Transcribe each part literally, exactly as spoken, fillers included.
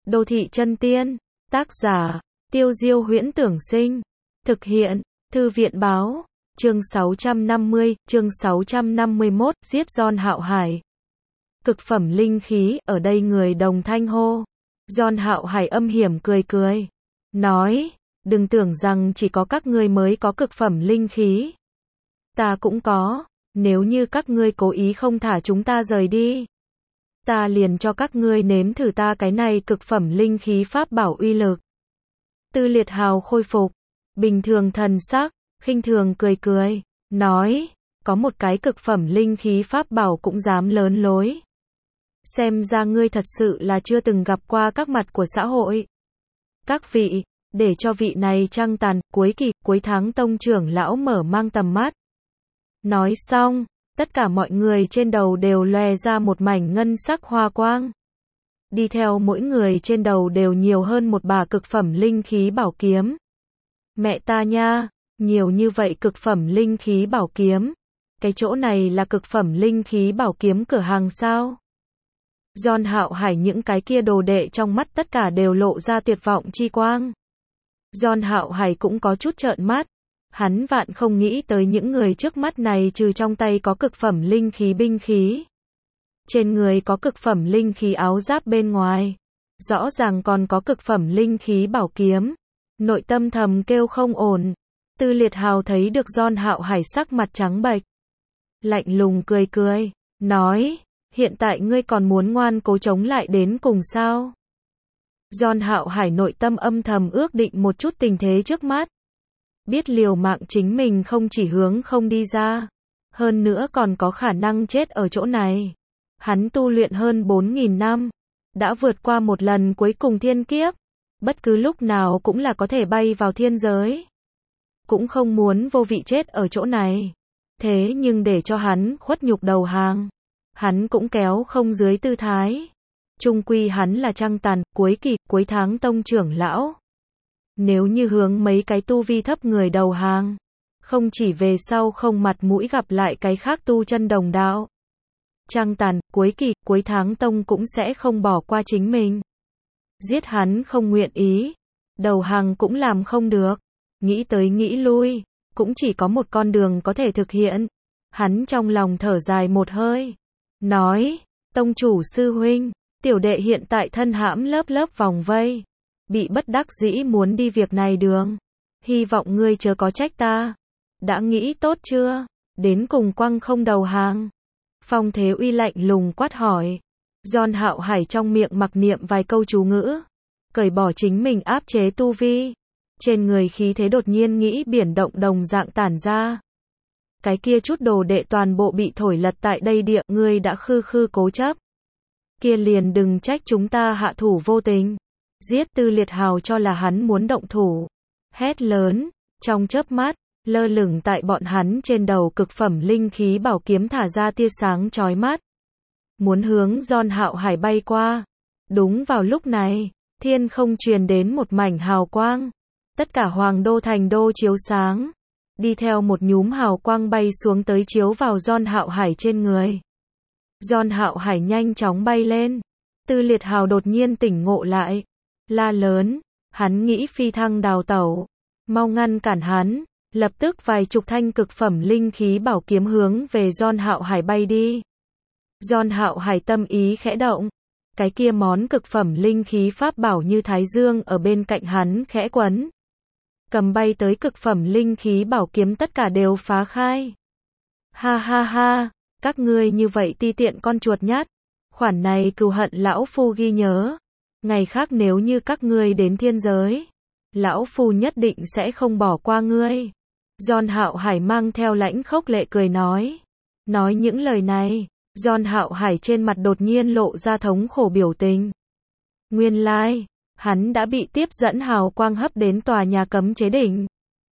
Đô thị chân tiên. Tác giả, Tiêu Diêu Huyễn Tưởng Sinh. Thực hiện, Thư viện Báo. Chương sáu trăm năm mươi, chương sáu trăm năm mươi mốt, giết John Hạo Hải. Cực phẩm linh khí, ở đây người đồng thanh hô. John Hạo Hải âm hiểm cười cười. Nói, đừng tưởng rằng chỉ có các ngươi mới có cực phẩm linh khí. Ta cũng có, nếu như các ngươi cố ý không thả chúng ta rời đi. Ta liền cho các ngươi nếm thử ta cái này cực phẩm linh khí pháp bảo uy lực. Tư Liệt Hào khôi phục, bình thường thần sắc, khinh thường cười cười, nói, có một cái cực phẩm linh khí pháp bảo cũng dám lớn lối. Xem ra ngươi thật sự là chưa từng gặp qua các mặt của xã hội. Các vị, để cho vị này trăng tàn, cuối kỳ, cuối tháng tông trưởng lão mở mang tầm mắt. Nói xong, tất cả mọi người trên đầu đều lòe ra một mảnh ngân sắc hoa quang. Đi theo mỗi người trên đầu đều nhiều hơn một bả cực phẩm linh khí bảo kiếm. Mẹ ta nha, nhiều như vậy cực phẩm linh khí bảo kiếm. Cái chỗ này là cực phẩm linh khí bảo kiếm cửa hàng sao? John Hạo Hải những cái kia đồ đệ trong mắt tất cả đều lộ ra tuyệt vọng chi quang. John Hạo Hải cũng có chút trợn mắt. Hắn vạn không nghĩ tới những người trước mắt này trừ trong tay có cực phẩm linh khí binh khí. Trên người có cực phẩm linh khí áo giáp bên ngoài. Rõ ràng còn có cực phẩm linh khí bảo kiếm. Nội tâm thầm kêu không ổn. Tư Liệt Hào thấy được John Hạo Hải sắc mặt trắng bệch. Lạnh lùng cười cười. Nói, hiện tại ngươi còn muốn ngoan cố chống lại đến cùng sao? John Hạo Hải nội tâm âm thầm ước định một chút tình thế trước mắt. Biết liều mạng chính mình không chỉ hướng không đi ra. Hơn nữa còn có khả năng chết ở chỗ này. Hắn tu luyện hơn bốn nghìn năm. Đã vượt qua một lần cuối cùng thiên kiếp. Bất cứ lúc nào cũng là có thể bay vào thiên giới. Cũng không muốn vô vị chết ở chỗ này. Thế nhưng để cho hắn khuất nhục đầu hàng. Hắn cũng kéo không dưới tư thái. Chung quy hắn là trăng tàn, cuối kỳ, cuối tháng tông trưởng lão. Nếu như hướng mấy cái tu vi thấp người đầu hàng. Không chỉ về sau không mặt mũi gặp lại cái khác tu chân đồng đạo. Trăng tàn, cuối kỳ, cuối tháng tông cũng sẽ không bỏ qua chính mình. Giết hắn không nguyện ý. Đầu hàng cũng làm không được. Nghĩ tới nghĩ lui. Cũng chỉ có một con đường có thể thực hiện. Hắn trong lòng thở dài một hơi. Nói, tông chủ sư huynh, tiểu đệ hiện tại thân hãm lớp lớp vòng vây. Bị bất đắc dĩ muốn đi việc này đường. Hy vọng ngươi chớ có trách ta. Đã nghĩ tốt chưa? Đến cùng quăng không đầu hàng. Phong Thế Uy lạnh lùng quát hỏi. John Hạo Hải trong miệng mặc niệm vài câu chú ngữ. Cởi bỏ chính mình áp chế tu vi. Trên người khí thế đột nhiên nghĩ biển động đồng dạng tản ra. Cái kia chút đồ đệ toàn bộ bị thổi lật tại đây địa, ngươi đã khư khư cố chấp. Kia liền đừng trách chúng ta hạ thủ vô tình. Giết. Tư Liệt Hào cho là hắn muốn động thủ. Hét lớn, trong chớp mắt, lơ lửng tại bọn hắn trên đầu cực phẩm linh khí bảo kiếm thả ra tia sáng chói mắt. Muốn hướng John Hạo Hải bay qua. Đúng vào lúc này, thiên không truyền đến một mảnh hào quang. Tất cả Hoàng Đô thành đô chiếu sáng. Đi theo một nhúm hào quang bay xuống tới chiếu vào John Hạo Hải trên người. John Hạo Hải nhanh chóng bay lên. Tư Liệt Hào đột nhiên tỉnh ngộ lại. La lớn, hắn nghĩ phi thăng đào tẩu. Mau ngăn cản hắn. Lập tức vài chục thanh cực phẩm linh khí bảo kiếm hướng về John Hạo Hải bay đi. John Hạo Hải tâm ý khẽ động. Cái kia món cực phẩm linh khí pháp bảo như thái dương ở bên cạnh hắn khẽ quấn. Cầm bay tới cực phẩm linh khí bảo kiếm tất cả đều phá khai. Ha ha ha, các ngươi như vậy ti tiện con chuột nhát. Khoản này cừu hận lão phu ghi nhớ. Ngày khác nếu như các ngươi đến thiên giới, lão phu nhất định sẽ không bỏ qua ngươi. John Hạo Hải mang theo lãnh khốc lệ cười nói. Nói những lời này, John Hạo Hải trên mặt đột nhiên lộ ra thống khổ biểu tình. Nguyên lai, hắn đã bị tiếp dẫn hào quang hấp đến tòa nhà cấm chế đỉnh.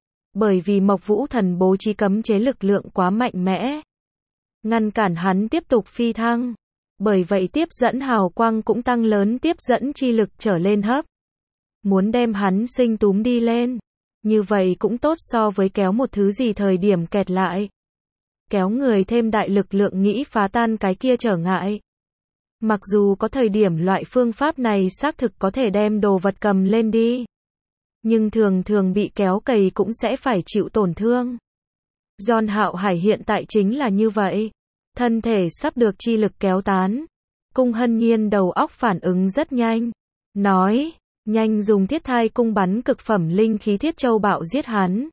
Bởi vì Mộc Vũ Thần bố trí cấm chế lực lượng quá mạnh mẽ. Ngăn cản hắn tiếp tục phi thăng. Bởi vậy tiếp dẫn hào quang cũng tăng lớn tiếp dẫn chi lực trở lên hấp. Muốn đem hắn sinh túm đi lên. Như vậy cũng tốt so với kéo một thứ gì thời điểm kẹt lại. Kéo người thêm đại lực lượng nghĩ phá tan cái kia trở ngại. Mặc dù có thời điểm loại phương pháp này xác thực có thể đem đồ vật cầm lên đi, nhưng thường thường bị kéo cày cũng sẽ phải chịu tổn thương. John Hạo Hải hiện tại chính là như vậy. Thân thể sắp được chi lực kéo tán. Cung Hân Nhiên đầu óc phản ứng rất nhanh. Nói, nhanh dùng thiết thai cung bắn cực phẩm linh khí thiết châu bạo giết hắn.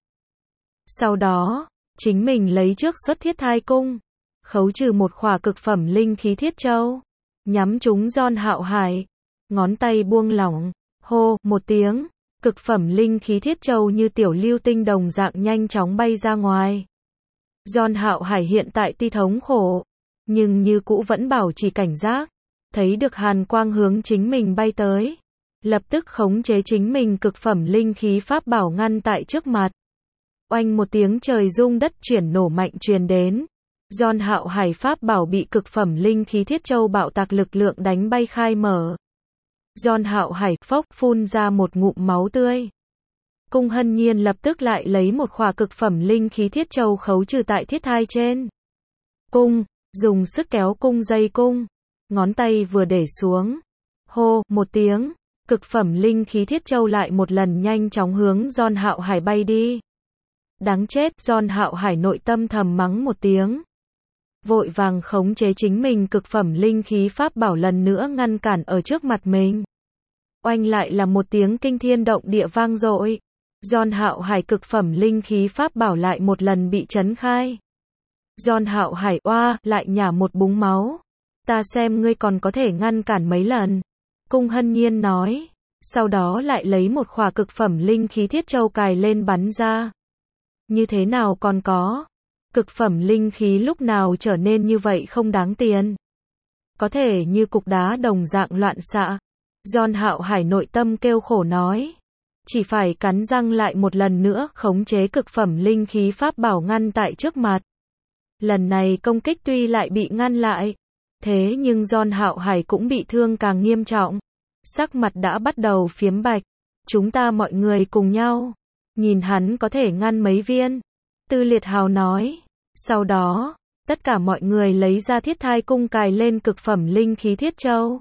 Sau đó, chính mình lấy trước xuất thiết thai cung, khấu trừ một khỏa cực phẩm linh khí thiết châu, nhắm trúng John Hạo Hải. Ngón tay buông lỏng, hô, một tiếng, cực phẩm linh khí thiết châu như tiểu lưu tinh đồng dạng nhanh chóng bay ra ngoài. John Hạo Hải hiện tại tuy thống khổ, nhưng như cũ vẫn bảo trì cảnh giác, thấy được hàn quang hướng chính mình bay tới, lập tức khống chế chính mình cực phẩm linh khí pháp bảo ngăn tại trước mặt. Oanh một tiếng trời rung đất chuyển nổ mạnh truyền đến. John Hạo Hải pháp bảo bị cực phẩm linh khí thiết châu bạo tạc lực lượng đánh bay khai mở. John Hạo Hải phốc phun ra một ngụm máu tươi. Cung Hân Nhiên lập tức lại lấy một khỏa cực phẩm linh khí thiết châu khấu trừ tại thiết thai trên cung, dùng sức kéo cung dây cung, ngón tay vừa để xuống, hô, một tiếng, cực phẩm linh khí thiết châu lại một lần nhanh chóng hướng John Hạo Hải bay đi. Đáng chết, John Hạo Hải nội tâm thầm mắng một tiếng, vội vàng khống chế chính mình cực phẩm linh khí pháp bảo lần nữa ngăn cản ở trước mặt mình. Oanh lại là một tiếng kinh thiên động địa vang dội. John Hạo Hải cực phẩm linh khí pháp bảo lại một lần bị chấn khai. John Hạo Hải oa, lại nhả một búng máu. Ta xem ngươi còn có thể ngăn cản mấy lần. Cung Hân Nhiên nói. Sau đó lại lấy một khỏa cực phẩm linh khí thiết châu cài lên bắn ra. Như thế nào còn có? Cực phẩm linh khí lúc nào trở nên như vậy không đáng tiền? Có thể như cục đá đồng dạng loạn xạ. John Hạo Hải nội tâm kêu khổ nói. Chỉ phải cắn răng lại một lần nữa khống chế cực phẩm linh khí pháp bảo ngăn tại trước mặt. Lần này công kích tuy lại bị ngăn lại, thế nhưng John Hạo Hải cũng bị thương càng nghiêm trọng. Sắc mặt đã bắt đầu phiếm bạch. Chúng ta mọi người cùng nhau. Nhìn hắn có thể ngăn mấy viên. Tư Liệt Hào nói. Sau đó, tất cả mọi người lấy ra thiết thai cung cài lên cực phẩm linh khí thiết châu.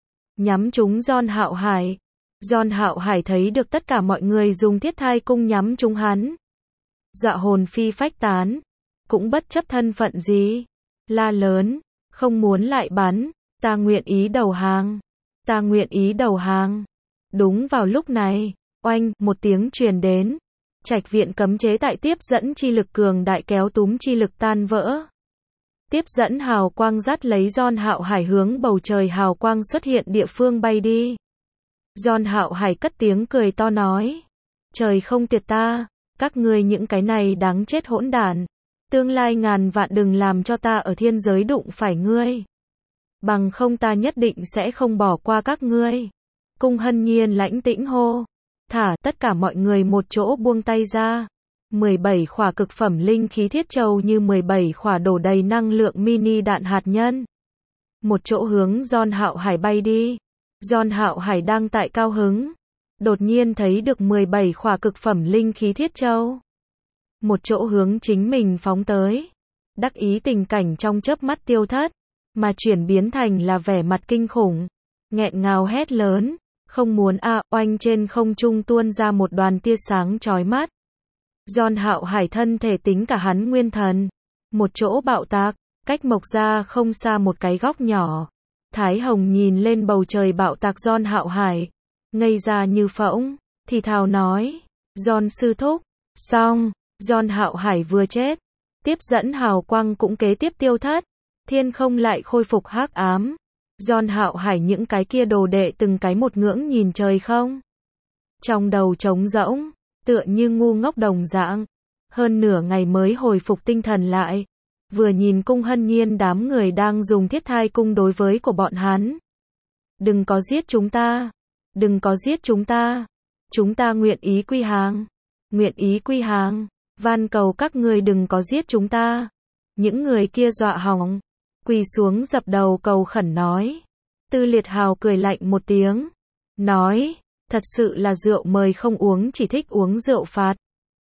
Nhắm trúng John Hạo Hải. John Hạo Hải thấy được tất cả mọi người dùng thiết thai cung nhắm trúng hắn. Dọa hồn phi phách tán. Cũng bất chấp thân phận gì. La lớn. Không muốn lại bắn. Ta nguyện ý đầu hàng. Ta nguyện ý đầu hàng. Đúng vào lúc này. Oanh, một tiếng truyền đến. Trạch viện cấm chế tại tiếp dẫn chi lực cường đại kéo túm chi lực tan vỡ. Tiếp dẫn hào quang dắt lấy John Hạo Hải hướng bầu trời hào quang xuất hiện địa phương bay đi. John Hạo Hải cất tiếng cười to nói. Trời không tiệt ta, các ngươi những cái này đáng chết hỗn đản. Tương lai ngàn vạn đừng làm cho ta ở thiên giới đụng phải ngươi. Bằng không ta nhất định sẽ không bỏ qua các ngươi. Cung Hân Nhiên lãnh tĩnh hô. Thả tất cả mọi người một chỗ buông tay ra. mười bảy khỏa cực phẩm linh khí thiết châu như mười bảy khỏa đổ đầy năng lượng mini đạn hạt nhân. Một chỗ hướng John Hạo Hải bay đi. John Hạo Hải đang tại cao hứng. Đột nhiên thấy được mười bảy khỏa cực phẩm linh khí thiết châu. Một chỗ hướng chính mình phóng tới. Đắc ý tình cảnh trong chớp mắt tiêu thất. Mà chuyển biến thành là vẻ mặt kinh khủng. Nghẹn ngào hét lớn. Không muốn a à, oanh trên không trung tuôn ra một đoàn tia sáng chói mắt. John Hạo Hải thân thể tính cả hắn nguyên thần. Một chỗ bạo tạc, cách Mộc Gia không xa một cái góc nhỏ. Thái Hồng nhìn lên bầu trời bạo tạc John Hạo Hải. Ngây ra như phỗng, thì thào nói. John sư thúc, xong, John Hạo Hải vừa chết. Tiếp dẫn hào quang cũng kế tiếp tiêu thất. Thiên không lại khôi phục hắc ám. John Hạo Hải những cái kia đồ đệ từng cái một ngưỡng nhìn trời không. Trong đầu trống rỗng, tựa như ngu ngốc đồng dạng. Hơn nửa ngày mới hồi phục tinh thần lại. Vừa nhìn Cung Hân Nhiên đám người đang dùng thiết thai cung đối với của bọn hắn. Đừng có giết chúng ta. Đừng có giết chúng ta. Chúng ta nguyện ý quy hàng. Nguyện ý quy hàng. Van cầu các người đừng có giết chúng ta. Những người kia dọa hỏng. Quỳ xuống dập đầu cầu khẩn nói. Tư Liệt Hào cười lạnh một tiếng. Nói. Thật sự là rượu mời không uống, chỉ thích uống rượu phạt.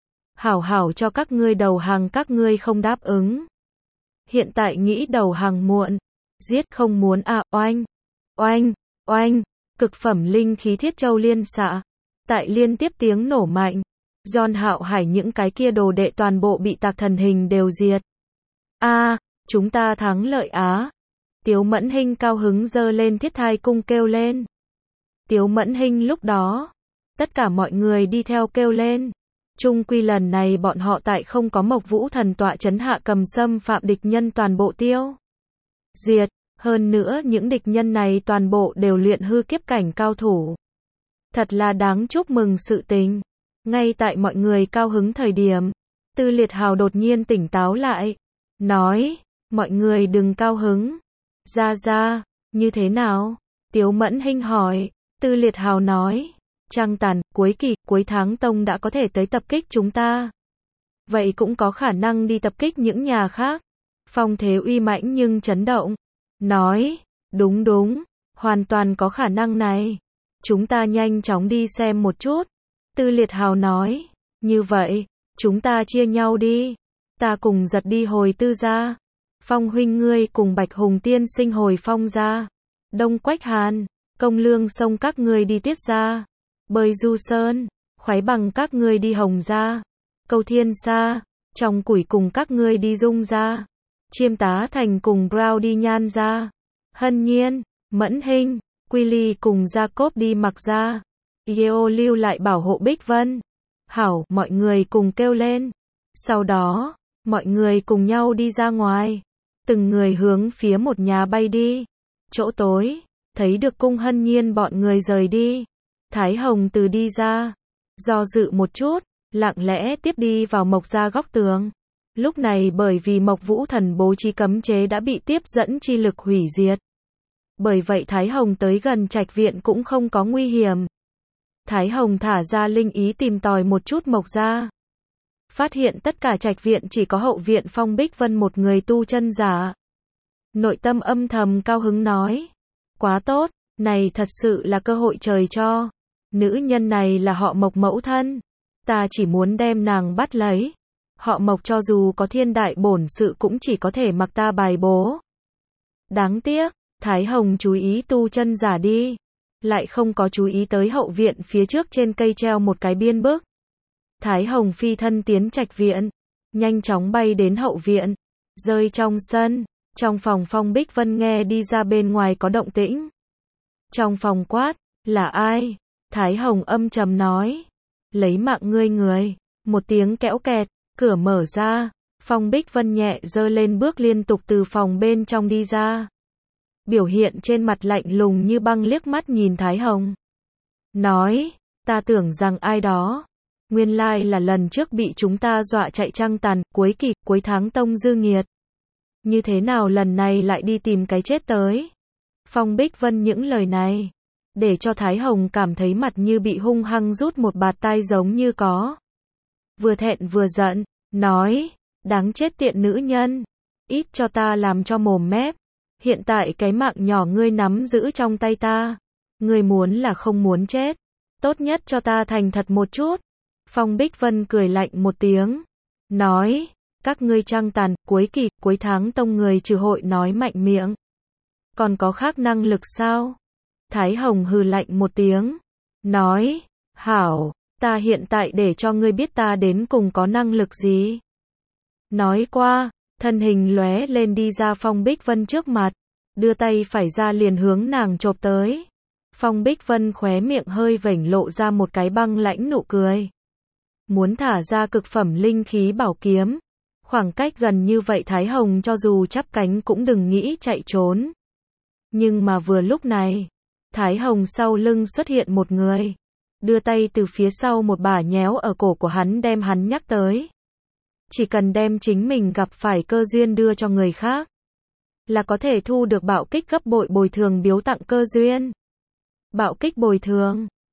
Hảo hảo cho các ngươi đầu hàng, các ngươi không đáp ứng. Hiện tại nghĩ đầu hàng muộn. Giết không muốn à, oanh, oanh, oanh, cực phẩm linh khí thiết châu liên xạ. Tại liên tiếp tiếng nổ mạnh, John Hạo Hải những cái kia đồ đệ toàn bộ bị tạc thần hình đều diệt. A, chúng ta thắng lợi á. Tiếu Mẫn Hinh cao hứng giơ lên thiết thai cung kêu lên. Tiếu Mẫn Hinh lúc đó, tất cả mọi người đi theo kêu lên. Chung quy lần này bọn họ tại không có Mộc Vũ thần tọa chấn hạ cầm xâm phạm địch nhân toàn bộ tiêu diệt, hơn nữa những địch nhân này toàn bộ đều luyện hư kiếp cảnh cao thủ. Thật là đáng chúc mừng sự tình. Ngay tại mọi người cao hứng thời điểm, Tư Liệt Hào đột nhiên tỉnh táo lại, nói, mọi người đừng cao hứng. Ra ra, như thế nào? Tiếu Mẫn Hinh hỏi. Tư Liệt Hào nói, Trăng Tàn, cuối kỳ, cuối tháng Tông đã có thể tới tập kích chúng ta. Vậy cũng có khả năng đi tập kích những nhà khác. Phong Thế uy mãnh nhưng chấn động. Nói, đúng đúng, hoàn toàn có khả năng này. Chúng ta nhanh chóng đi xem một chút. Tư Liệt Hào nói, như vậy, chúng ta chia nhau đi. Ta cùng Giật đi hồi Tư gia. Phong huynh ngươi cùng Bạch Hùng tiên sinh hồi Phong gia. Đông Quách Hàn, Công Lương Sông các ngươi đi Tiết gia. Bơi Du Sơn, Khoái Bằng các ngươi đi Hồng gia. Câu Thiên Sa, Trong Củi cùng các ngươi đi Dung gia. Chiêm Tá Thành cùng Brown đi Nhan gia. Hân Nhiên, Mẫn Hinh, Quy Ly cùng Jacob đi Mặc gia. Yeo lưu lại bảo hộ Bích Vân. Hảo, mọi người cùng kêu lên. Sau đó, mọi người cùng nhau đi ra ngoài. Từng người hướng phía một nhà bay đi. Chỗ tối, thấy được Cung Hân Nhiên bọn người rời đi. Thái Hồng từ đi ra. Do dự một chút, lặng lẽ tiếp đi vào Mộc gia góc tường. Lúc này bởi vì Mộc Vũ thần bố trí cấm chế đã bị tiếp dẫn chi lực hủy diệt. Bởi vậy Thái Hồng tới gần trạch viện cũng không có nguy hiểm. Thái Hồng thả ra linh ý tìm tòi một chút Mộc gia. Phát hiện tất cả trạch viện chỉ có hậu viện Phong Bích Vân một người tu chân giả. Nội tâm âm thầm cao hứng nói. Quá tốt, này thật sự là cơ hội trời cho. Nữ nhân này là họ Mộc mẫu thân. Ta chỉ muốn đem nàng bắt lấy. Họ Mộc cho dù có thiên đại bổn sự cũng chỉ có thể mặc ta bài bố. Đáng tiếc, Thái Hồng chú ý tu chân giả đi. Lại không có chú ý tới hậu viện phía trước trên cây treo một cái biên bức. Thái Hồng phi thân tiến trạch viện. Nhanh chóng bay đến hậu viện. Rơi trong sân. Trong phòng Phong Bích Vân nghe đi ra bên ngoài có động tĩnh. Trong phòng quát, là ai? Thái Hồng âm trầm nói. Lấy mạng ngươi người. Một tiếng kẽo kẹt, cửa mở ra. Phong Bích Vân nhẹ giơ lên bước liên tục từ phòng bên trong đi ra. Biểu hiện trên mặt lạnh lùng như băng liếc mắt nhìn Thái Hồng. Nói, ta tưởng rằng ai đó. Nguyên lai là lần trước bị chúng ta dọa chạy Trăng Tàn, cuối kỳ, cuối tháng Tông dư nghiệt. Như thế nào lần này lại đi tìm cái chết tới? Phong Bích Vân những lời này, để cho Thái Hồng cảm thấy mặt như bị hung hăng rút một bạt tai giống như có. Vừa thẹn vừa giận, nói, đáng chết tiện nữ nhân, ít cho ta làm cho mồm mép. Hiện tại cái mạng nhỏ ngươi nắm giữ trong tay ta. Ngươi muốn là không muốn chết. Tốt nhất cho ta thành thật một chút. Phong Bích Vân cười lạnh một tiếng. Nói, các ngươi Trăng Tàn, cuối kỳ, cuối tháng Tông người trừ hội nói mạnh miệng. Còn có khác năng lực sao? Thái Hồng hừ lạnh một tiếng. Nói, hảo, ta hiện tại để cho ngươi biết ta đến cùng có năng lực gì. Nói qua, thân hình lóe lên đi ra Phong Bích Vân trước mặt. Đưa tay phải ra liền hướng nàng chộp tới. Phong Bích Vân khóe miệng hơi vểnh lộ ra một cái băng lãnh nụ cười. Muốn thả ra cực phẩm linh khí bảo kiếm. Khoảng cách gần như vậy Thái Hồng cho dù chắp cánh cũng đừng nghĩ chạy trốn. Nhưng mà vừa lúc này, Thái Hồng sau lưng xuất hiện một người. Đưa tay từ phía sau một bả nhéo ở cổ của hắn đem hắn nhắc tới. Chỉ cần đem chính mình gặp phải cơ duyên đưa cho người khác, là có thể thu được bạo kích gấp bội bồi thường biếu tặng cơ duyên. Bạo kích bồi thường.